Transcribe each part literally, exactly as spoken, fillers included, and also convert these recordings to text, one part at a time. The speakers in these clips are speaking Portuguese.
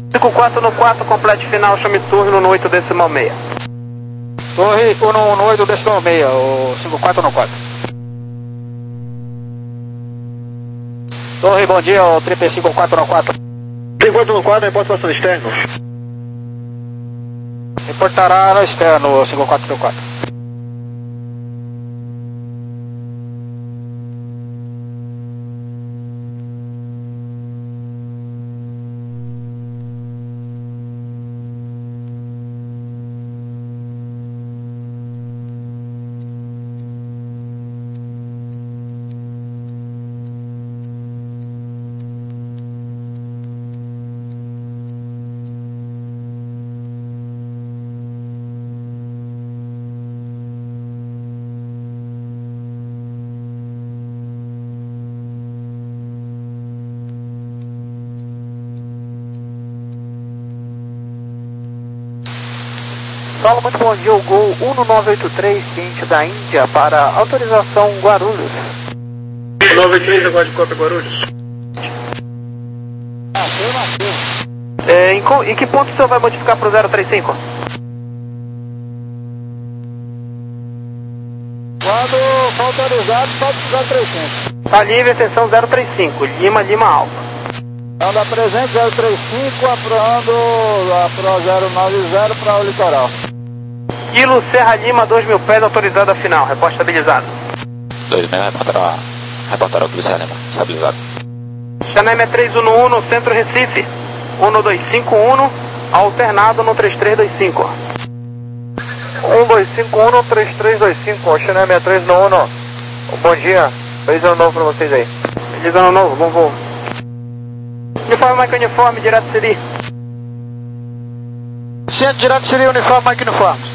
cinco quatro no quatro, complete final, chame turno no oito decimal meia. Torre um no oito decimal meia, o cinco quatro no quatro. Torre, bom dia, o triple cinco quatro no quatro. cinco quatro no quatro, reporte situação externo. Reportará no externo, o cinco quatro no quatro. Solo, muito bom dia, o Gol um nove oito três, ciente da Índia, para autorização Guarulhos. nove oito três, agora de cópia Guarulhos. Nasceu, nasceu. É, em, em que ponto o senhor vai modificar para o zero três cinco? Quando for autorizado, pode zero três cinco. Tá livre, atenção zero três cinco, Lima, Lima Alfa. Então da presente zero três cinco, apurando a Pro zero nove zero para o litoral. Kilo Serra Lima, dois mil pés, autorizada final, reporte estabilizado. dois mil, reportará, reportará o Kilo Serra Lima, estabilizado. Xanem é três um um no centro Recife, um dois cinco um, alternado no três três dois cinco. um dois cinco um, três três dois cinco, Xanem é três um um. Bom dia, feliz ano novo para vocês aí. Feliz ano novo, bom voo. Uniforme, Mike Uniforme, direto Siri. Centro direto seria uniforme, Mike Uniforme.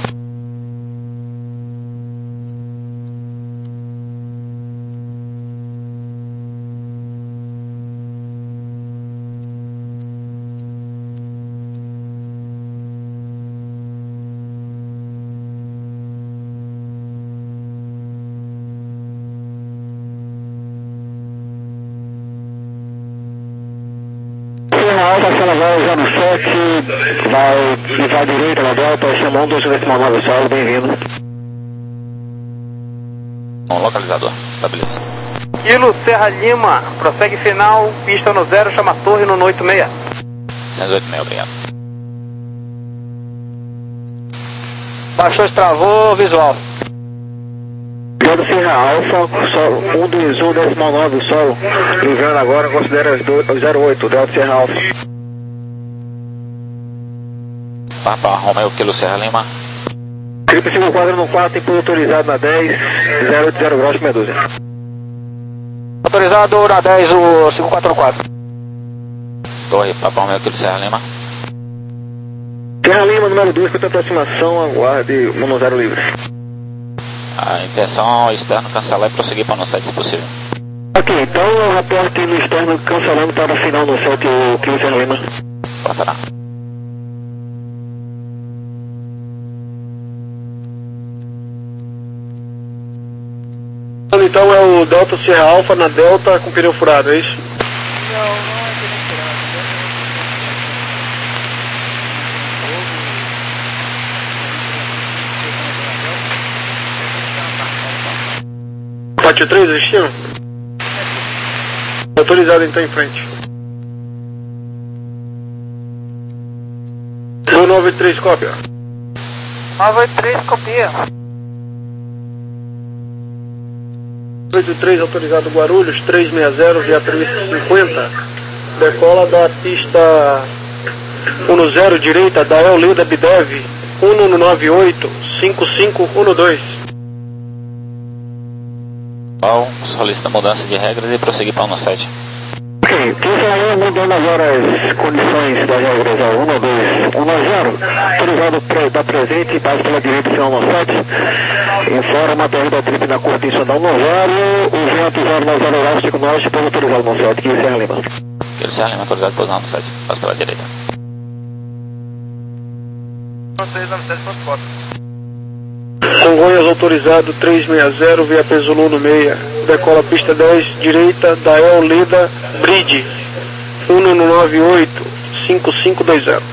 Alfa, ela vai usar no sete, vai pisar à direita na Delta, chamou um dois decimal nove solo, bem-vindo. Bom, localizador, estabelecido. Kilo Serra Lima, prossegue final, pista no zero, chama torre no oito seis. cento e oito seis, obrigado. Baixou, travou, visual. Pedro Serra Alfa, solo, um dois um decimal nove solo, enviando agora, considera os zero oito, Delta Serra Alfa. Papa Romeo Kilo Serra Lima. Triple cinco quatro no quatro, tempo autorizado na dez, zero oito zero graus, meia dúzia. Autorizado na dez, o cinco quatro quatro. Torre, Papa Romeo Kilo Serra Lima. Serra Lima, número dois, com aproximação, aguarde, mono zero livre. A intenção externo cancelar e prosseguir para o sete, se possível. Ok, então eu reporte no externo cancelando para o final no sete o Kilo Serra Lima. Portará. Então é o Delta Serra Alfa na Delta com pneu furado, é isso? Não, não é pneu furado. quatro três, destino? Autorizado então em frente. nove três, cópia. nove oito três, copia. oito três, autorizado Guarulhos, trezentos e sessenta, via premissa cinquenta. Decola da pista um zero, direita, da Eolida Bidev, um nove oito, cinco cinco um dois. Bom, solicita mudança de regras e prosseguir para o sete. Ok, quem saiu mudando agora as condições das regras ao um dois um zero, autorizado pre, da presente, passa pela direita e no sete, informa a torre da trip na curta em Sandal no zero, o vento zero nove zero graus, cinco norte, depois autorizado no sete, que Serra Lima. Kilo Serra Lima, autorizado para usar no sete, passa pela direita. Congonhas autorizado trezentos e sessenta, via Pesulu no meia, decola pista dez, direita, da Eolida Bridge, um nove oito, cinco cinco dois zero.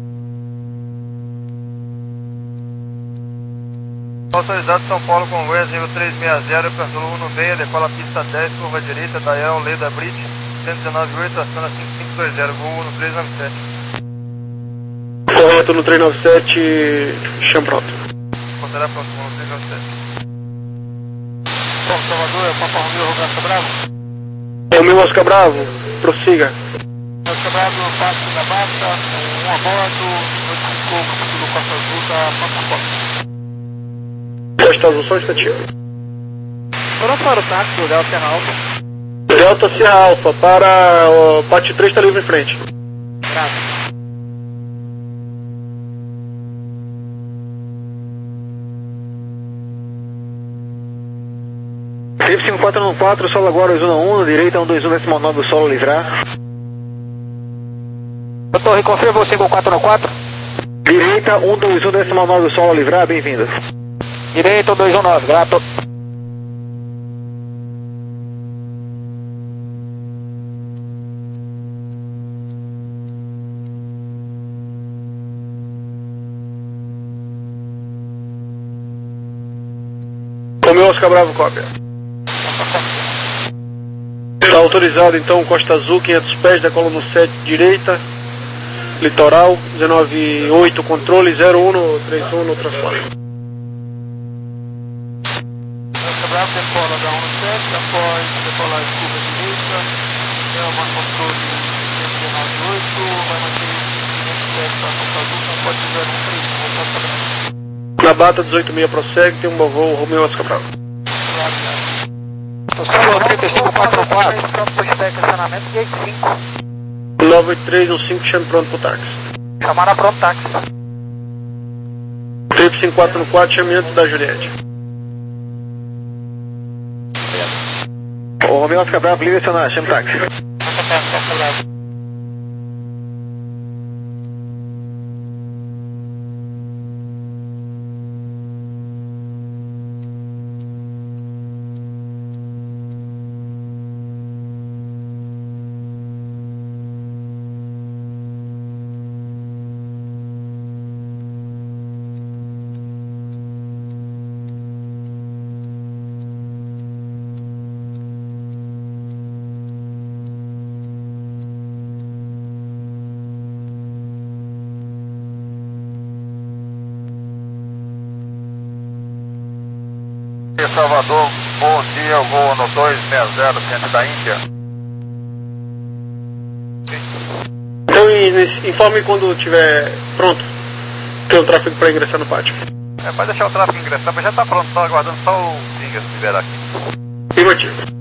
Autorizado São Paulo Congonhas, nível trezentos e sessenta, Perfil um seis, decola pista dez, curva direita, Dayal, Leda Bridge, cento e dezenove ponto oito, aciona cinco cinco dois zero, Gol um três nove sete. Correto no três nove sete, chão pronto. Considerá pronto, Gol um três nove sete. Bom, Salvador, é o Papa Romeu, Roberto Bravo. Romeu Oscar Bravo, prossiga. Oscar Bravo, passo da bata, um a bordo, notificou o título Costa Azul da Papa Costa. Costa Azul, só um instantinho. Foram para o táxi, o Delta Serra Alfa. Delta Serra Alfa, para o Pátio três, está livre em frente. Graças. Trip cinco quatro um quatro, solo agora zona um, direita um dois um décimo nove, solo livrar. Torre, confirma o cinco quatro um quatro. Direita um dois um décimo nove, solo livrar, bem-vindo. Direita um dois um nove, grato. Romeu Oscar Bravo, cópia. Está autorizado então Costa Azul, quinhentos pés, decola no sete, direita, litoral, dezenove oito, controle, zero um três um no transporte. Costa Bravo, decola da um sete, após decolar curva direita, é uma controle cento e dezenove ponto oito, vai manter quinhentos pés para Costa Azul, não pode zero um três um, Costa Bravo. Na bata dezoito seis prossegue, tem um bom voo, Romeu Oscar Bravo. Solo trinta e cinco quatro quatro. Pronto para o estacionamento, gate cinco. nove oito três um cinco, chame pronto para o táxi. Chamar pronto táxi. Trip cinco quatro um quatro, chame antes da Juliette. O Romeu Oscar Bravo, livre acionar, chame táxi. Salvador, bom dia, voo no dois seis zero, centro da Índia. Então informe quando estiver pronto. Tem o tráfego para ingressar no pátio. É, pode deixar o tráfego ingressar, mas já está pronto, só aguardando só o Zingas liberar aqui. Afirmativo.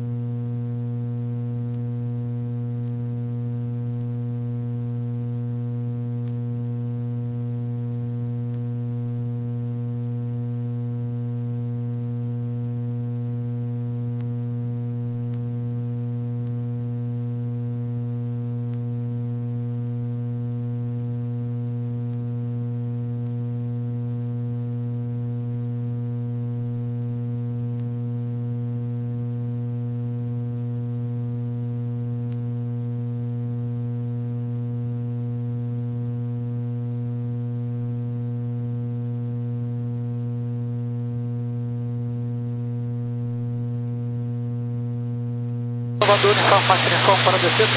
Salvador, uniforme, máquina uniforme para descida.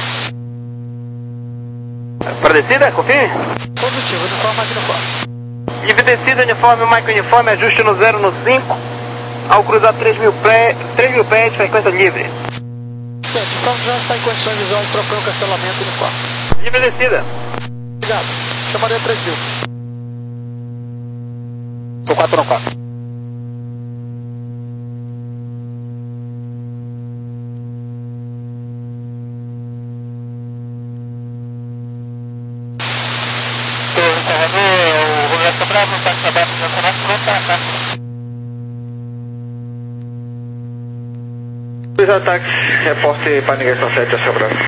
Para descida, confirme. Positivo, uniforme, máquina uniforme. Livre descida, uniforme, Mike uniforme, ajuste no zero no cinco. Ao cruzar três mil pés, frequência livre. Gente, então já está em condições visuais para o cancelamento uniforme. Livre descida. Obrigado. Chamarei três mil. cinco quatro um quatro. Dois ataques, reporte para ninguém são sete, Oscar Bravo.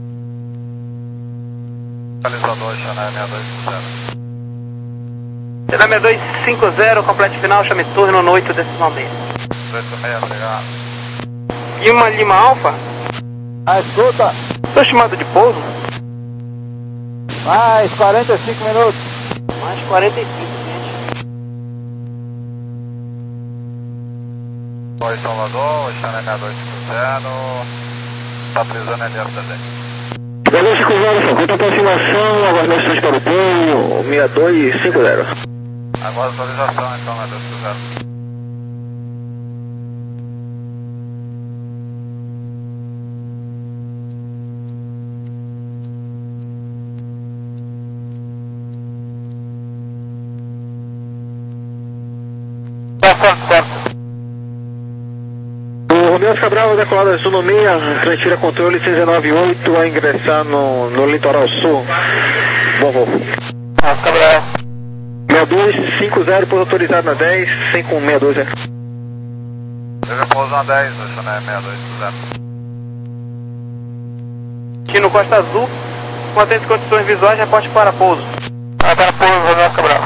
Localizador, Xané, seis dois zero. Nome dois cinco zero, complete final, chame turno no oito decimal meio. oito meia, obrigado. Lima Lima Alfa, Ah, escuta, sou chamado de pouso. mais quarenta e cinco minutos. Mais quarenta e cinco, gente. Oi, Salvador, Xané seis dois cinco zero, tá precisando L S também. Valeu, cinco zero, conta aproximação, aguardando instruções para o pouso, seis dois cinco zero. Agora atualização então, seis dois cinco zero. O Romeu Cabral da colada sul no meia, transfira controle seis nove oito, vai ingressar no, no litoral sul. Bom voo. Ah, Cabral. seis dois cinco zero, pouso autorizado na dez, sem com seis dois zero. Teve pouso na dez, Xané seis dois cinco zero. Aqui no Costa Azul, mantém as condições visuais, reporte para pouso. Ah, para pouso, Romeu Cabral.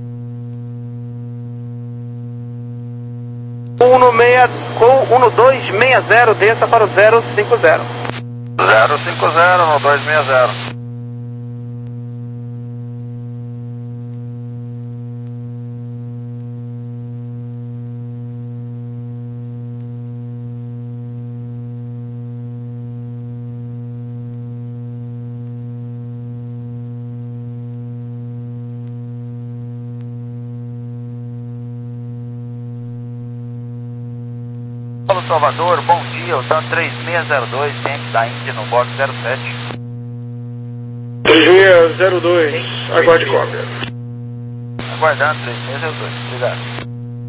um dois seis zero, desça para o zero cinco zero. zero cinco zero no dois seis zero. Paulo Salvador, bom dia, o TAN três seis zero dois, ciente da Índia no box zero sete. três seis zero dois, aguarde cópia. Aguardando três seis zero dois, obrigado.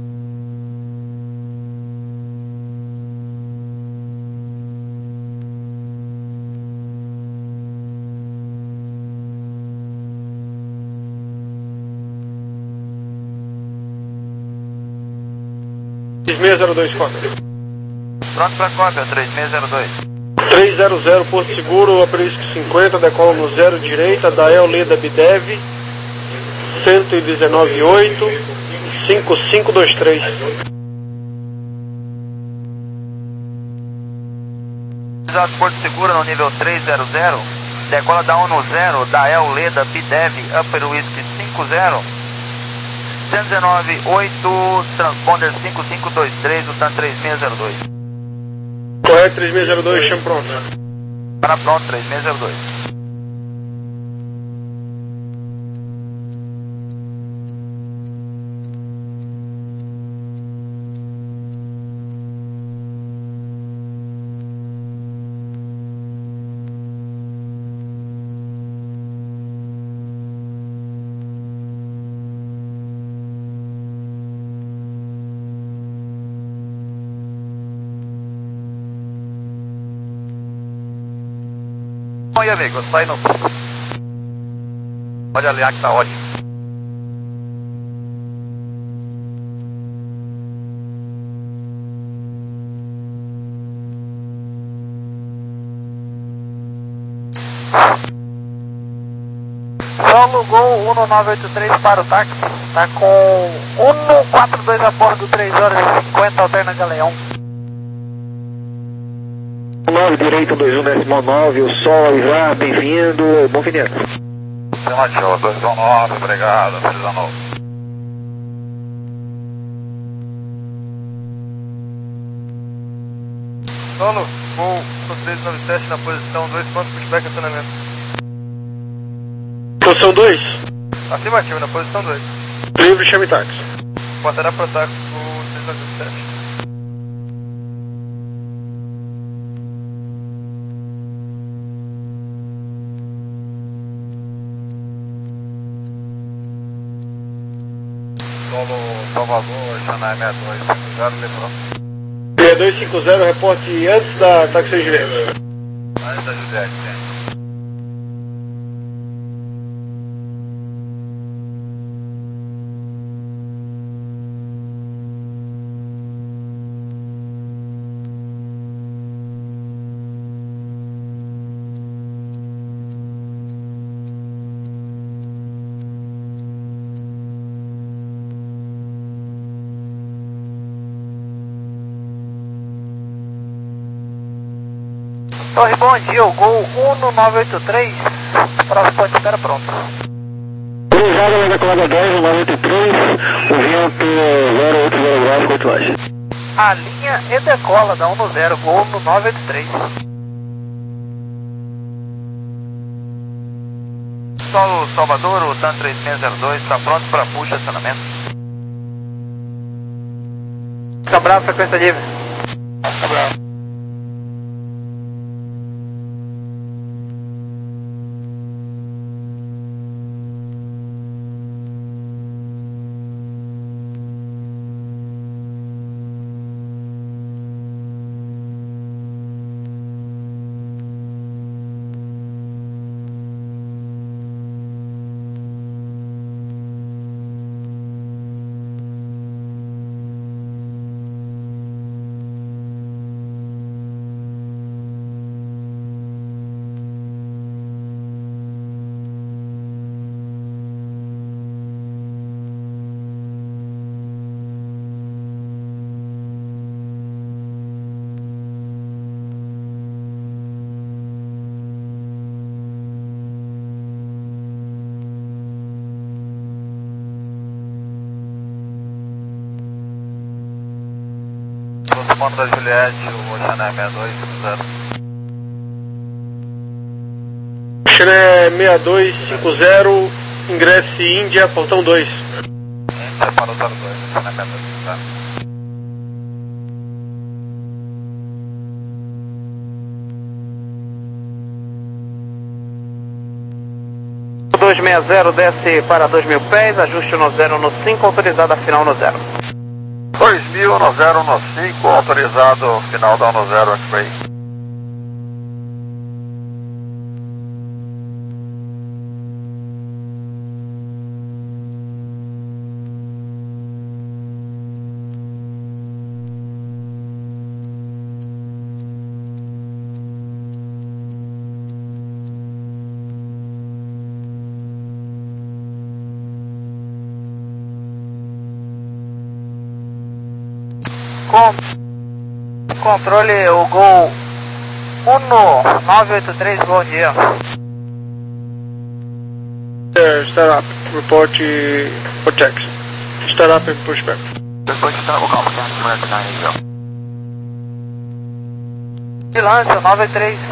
três seis zero dois, cópia. Pronto para cópia, três seis zero dois. três zero zero, Porto Seguro, Aperisco cinquenta, decola no zero direita, da El Leda Bidev, cento e dezenove oito, cinco cinco dois três. Exato, Porto Seguro no nível três zero zero, decola da um zero, da El Leda Bidev, Upper Whisky cinco zero, cento e dezenove oito, transponder cinco cinco dois três, o TAN três seis zero dois. Correto, três seis zero dois, chame pronto. Para pronto, três seis zero dois. Oi, amigo, sai no... Pode aliar que tá ótimo. Solo Gol um nove oito três para o táxi. Tá com um quatro dois a bordo, três horas e cinquenta, alterna Galeão. nove direito, dois um decimal nove, o Sol avisar, bem-vindo, bom fim de ano. Afirmativo, dois um nove, obrigado, feliz ano novo. Solo, Gol três nove sete na posição dois, quanto pushback acionamento? Posição dois? Afirmativo, na posição dois. Livre, chame táxi. Passará para o táxi o três nove sete. Solo Salvador, Xané seis dois cinco zero, lembrou? seis dois cinco zero, reporte antes da táxi Juliette. Antes da Juliette, sim. Torre, bom dia, o Gol um nove oito três, próximo ponto de espera pronto. Cruzada na decolada dez, nove oito três, o vento zero oito zero graus, quanto mais? A linha e decola da um no zero, Gol no nove oito três. Solo Salvador, o TAN três seis zero dois, está pronto para puxa acionamento. Cabral, frequência livre. Cabral. Ponto da Juliette, o Oxané sessenta e dois cinquenta. Oxané sessenta e dois cinquenta, ingresse Índia, portão dois. Índia para o zero dois, Oxané sessenta e dois cinquenta. dois seis zero desce para dois mil pés, ajuste no zero no cinco, autorizado a final no zero. dois mil no zero no cinco, autorizado final da no zero X-Ray. Com... Controle o Gol um nove oito três, bom dia. Uh, start up, report for text. Start up and push back. Silêncio, nove oito três.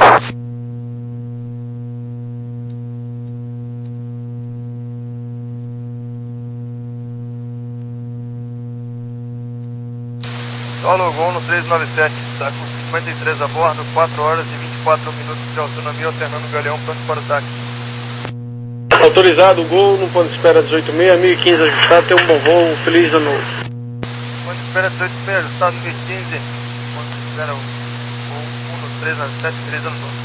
Solo Gol no três nove sete, está com cinquenta e três a bordo, quatro horas e vinte e quatro minutos de autonomia, alternando o galeão, pronto para o táxi. Autorizado, Gol, no ponto de espera dezoito seis, mil e quinze ajustado, tenha um bom voo, feliz ano novo. Ponto de espera dezoito seis, ajustado mil e quinze, ponto de espera um no três nove sete, feliz ano novo.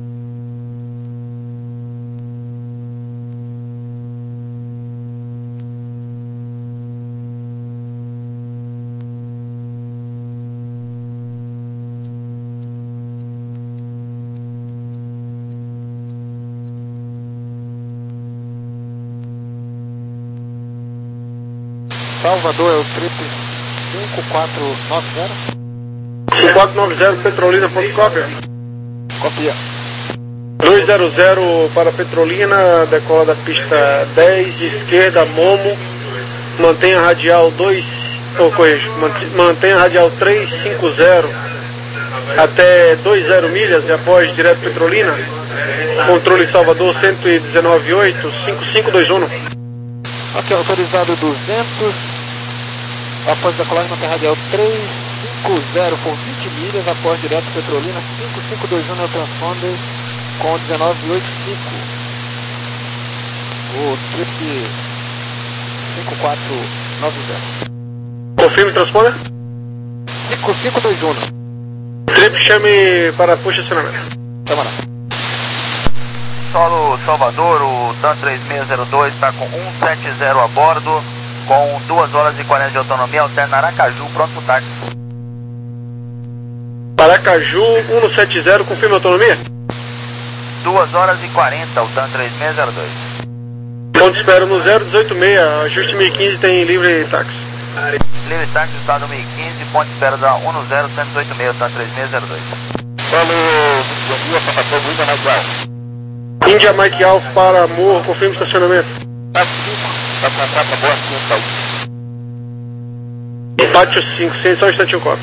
Salvador é o trip cinco quatro nove zero. cinco quatro nove zero, Petrolina, ponto cópia. Copia. dois zero zero para Petrolina, decola da pista dez, de esquerda, Momo. Mantenha radial dois, ou corrijo, mantenha radial trezentos e cinquenta até vinte milhas e após direto Petrolina. Controle Salvador cento e dezenove oito, cinco cinco dois um. Ok, autorizado duzentos, após decolagem manter radial trezentos e cinquenta por vinte milhas, após direto Petrolina cinco cinco dois um no transponder com dezenove oitenta e cinco. O trip cinco quatro nove zero. Confirme transponder? cinco cinco dois um. Trip chame para puxa acionamento. Tamo lá. Solo Salvador, o TAN três seis zero dois está com cento e setenta a bordo, com duas horas e quarenta de autonomia, alterna Aracaju, pronto pro táxi. Aracaju cento e setenta, confirma a autonomia? duas horas e quarenta, o TAN três seis zero dois. Ponto de espera no zero dezoito seis, ajuste mil e quinze, tem livre táxi. Livre táxi, estado mil e quinze, ponto de espera da um zero um oito seis, o TAN três seis zero dois. Índia Mike Alpha para Morro, confirma o estacionamento. Pátio cinco, só um instantinho, copo.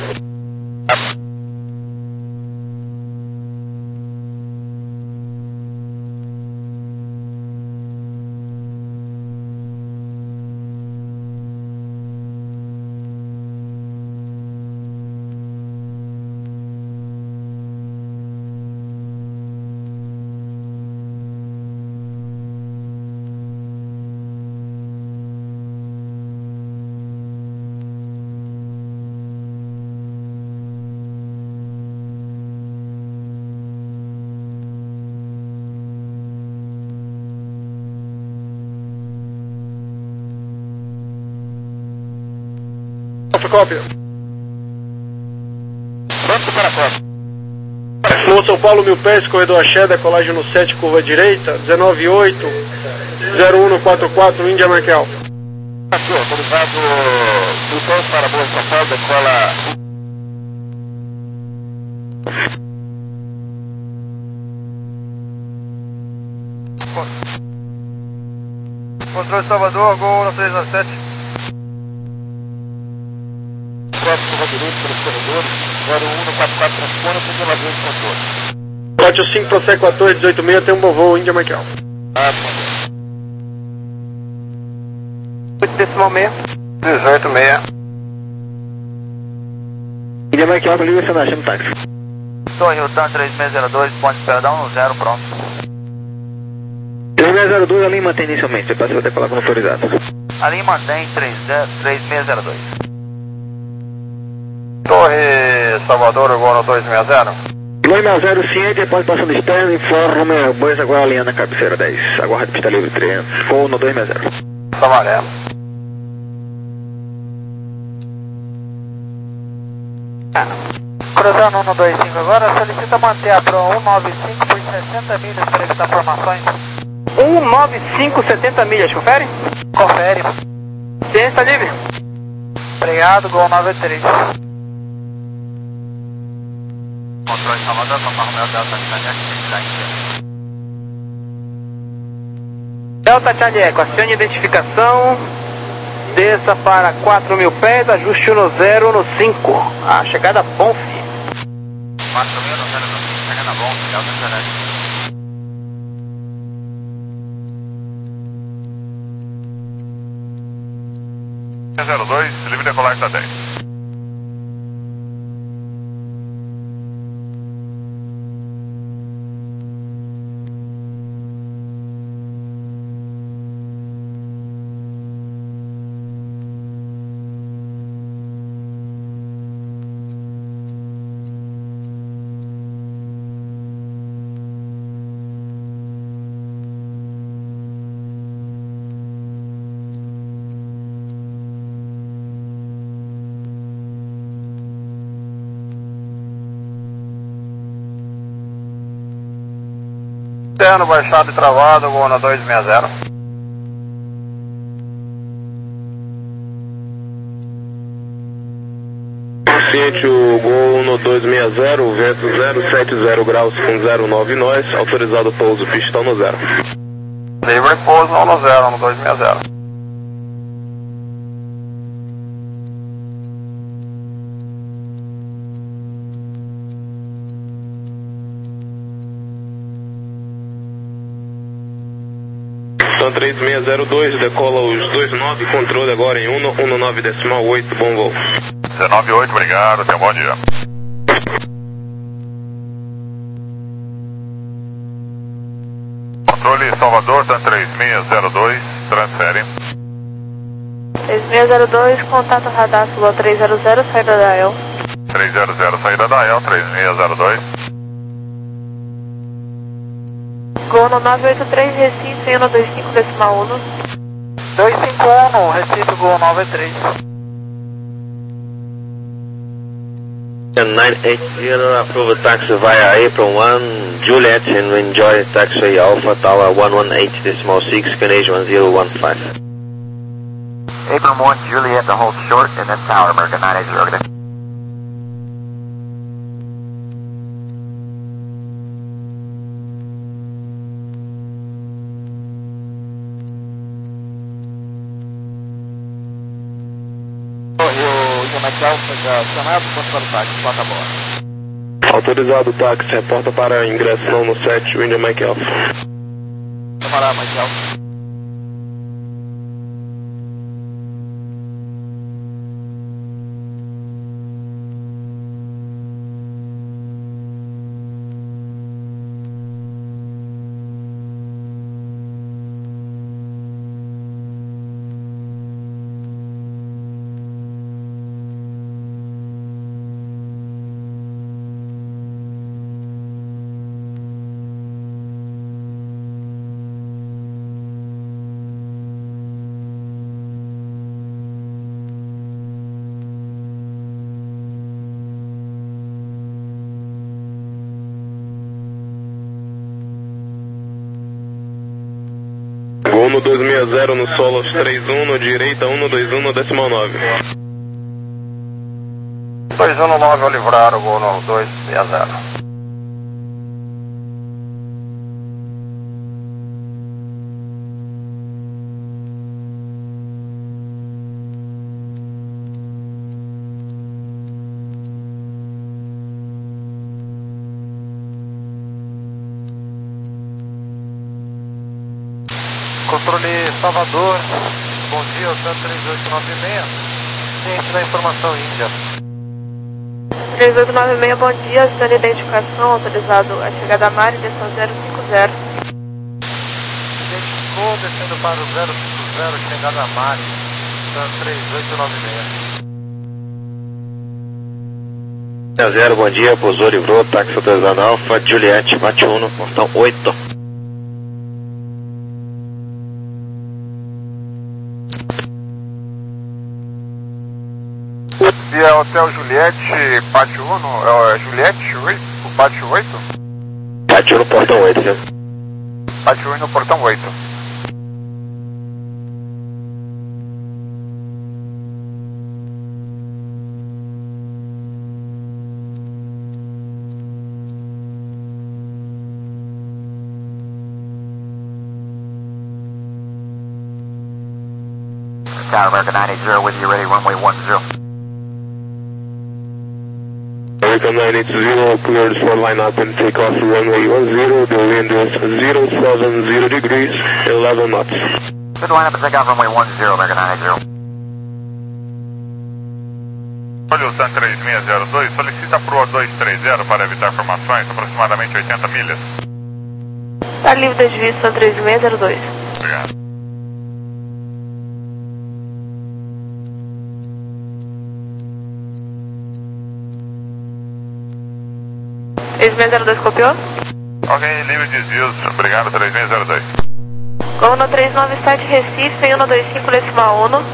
Cópia. Pronto para a cópia. Morro São Paulo, mil pés, corredor Axé, decolagem no sete, curva direita, dezenove oito, zero um quatro quatro, Índia Mike Alpha. Aqui, autorizado, mil pés para Morro São Paulo, decola... Controle Salvador, Gol três zero sete. Curva direita pelos corredores, zero um quatro quatro, transpone, primeira vez controle. Pátio cinco, Prosec quatorze, dezoito seis, tem um bom voo, Índia Mike Alpha. Ah, oito decimal seis. dezoito seis. Índia Mike Alpha, liga seu chama táxi. Torre Rutan três seis zero dois, ponte Perdão, no zero, pronto. três seis zero dois, a linha mantém inicialmente, você passa a decolar como autorizado. A linha mantém três seis zero dois. Torre Salvador, Gol dois seis zero. dois seis zero, ciente, após passando externo, informe, Bois agora alinhando na cabeceira dez. Aguarda pista livre trezentos, Gol no dois seis zero. Tá amarelo. Cruzando um dois cinco agora, solicita manter a Pro cento e noventa e cinco por sessenta milhas para evitar formações. cento e noventa e cinco, setenta milhas, confere? Confere. Ciência está livre. Obrigado, Gol noventa e três. Controle de Salvador, São Romeo Delta Charlie. Delta Charlie Eco, acione identificação. Desça para quatro mil pés, ajuste no zero no cinco. A chegada bom, filho. quatro mil no zero no cinco, chegada bom, Delta Charlie. zero dois, livre decolagem da dez. Externo baixado e travado, Gol na dois seis zero. Ciente o Gol no dois seis zero, vento zero sete zero graus com zero nove nós, autorizado pouso pistão no zero. Livre pouso no zero, no dois seis zero. três seis zero dois, decola os dois nove, controle agora em um nove decimal oito, bom voo. dezenove oito, obrigado, tenha um bom dia. Controle Salvador, Tan três seis zero dois, transfere. três seis zero dois, contato radar Sul três zero zero, saída da E L. três zero zero, saída da E L, três seis zero dois. Gol no nove oito três, Recife, N dois cinco decimal um. dois cinco um, Recife, Gol nove três. nine eight zero, approve taxi via April one, Juliet, and enjoy taxi Alpha Tower one one eight decimal six, Canadian one zero one five. April one, Juliet, to hold short, and then Tower, American nine eight zero. Mike Alpha, já chamado, ponto para o táxi, plata a bordo. Autorizado o táxi, reporta para ingresso não no sete, India Mike Alpha. Camarada Mike Alpha. Gol no dois seis zero no solo três um, no direita um dois um no decimal nove. dois um nove ao livrar o gol no dois seis zero. Controle Salvador, bom dia, o Santos três oito nove seis, ciente da informação Índia. três oito nove seis, bom dia, senhor de identificação, autorizado a chegada a mar, direção zero cinco zero. Identificou, descendo para o zero cinco zero, chegada a mar, Santos três oito nove seis. zero, bom dia, pousou, livrou, táxi autorizado Alfa, Juliette, bate um, portão oito. E é Hotel Juliette, Pátio um, é Juliette oito, Pátio oito? Pátio um no portão oito, viu? Pátio um no portão oito. Tower American nine eight zero with you, ready, runway one zero. American nine eight zero, cleared for line up and take off runway one zero, the wind is zero seven zero degrees, eleven knots. Good line up and take off runway one zero, American nine eight zero. Olha o Sun três seis zero dois, solicita para o dois três zero para evitar formações, aproximadamente oitenta milhas. Tá livre das vistas, três seis zero dois. Obrigado. três seis zero dois, copiou? Ok, livre de desvios, obrigado, três seis zero dois. Gol no três nove sete, Recife, um dois cinco, decimal um.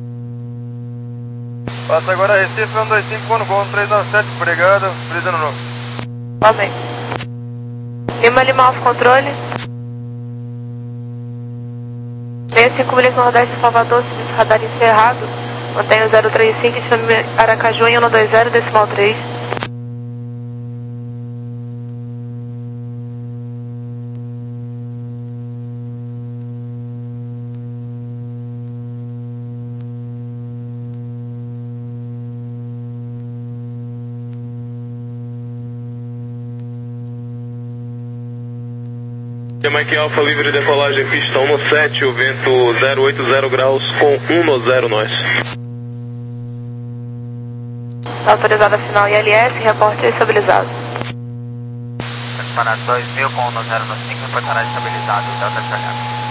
Passa agora Recife, um dois cinco, um, gol no três nove sete, obrigado, brisa no novo. Amém. Lima Lima Alfa, controle. sessenta e cinco milhas nordeste de Salvador, serviço radar encerrado. Mantenha o zero três cinco, chame Aracaju em um dois zero, decimal três. Mike Alpha, livre de decolagem, pista um no sete, o vento zero oito zero graus com um no zero nós. Autorizada final I L S, reporte estabilizado. Para dois mil com um no zero no cinco, reportará estabilizado, Delta Charlie.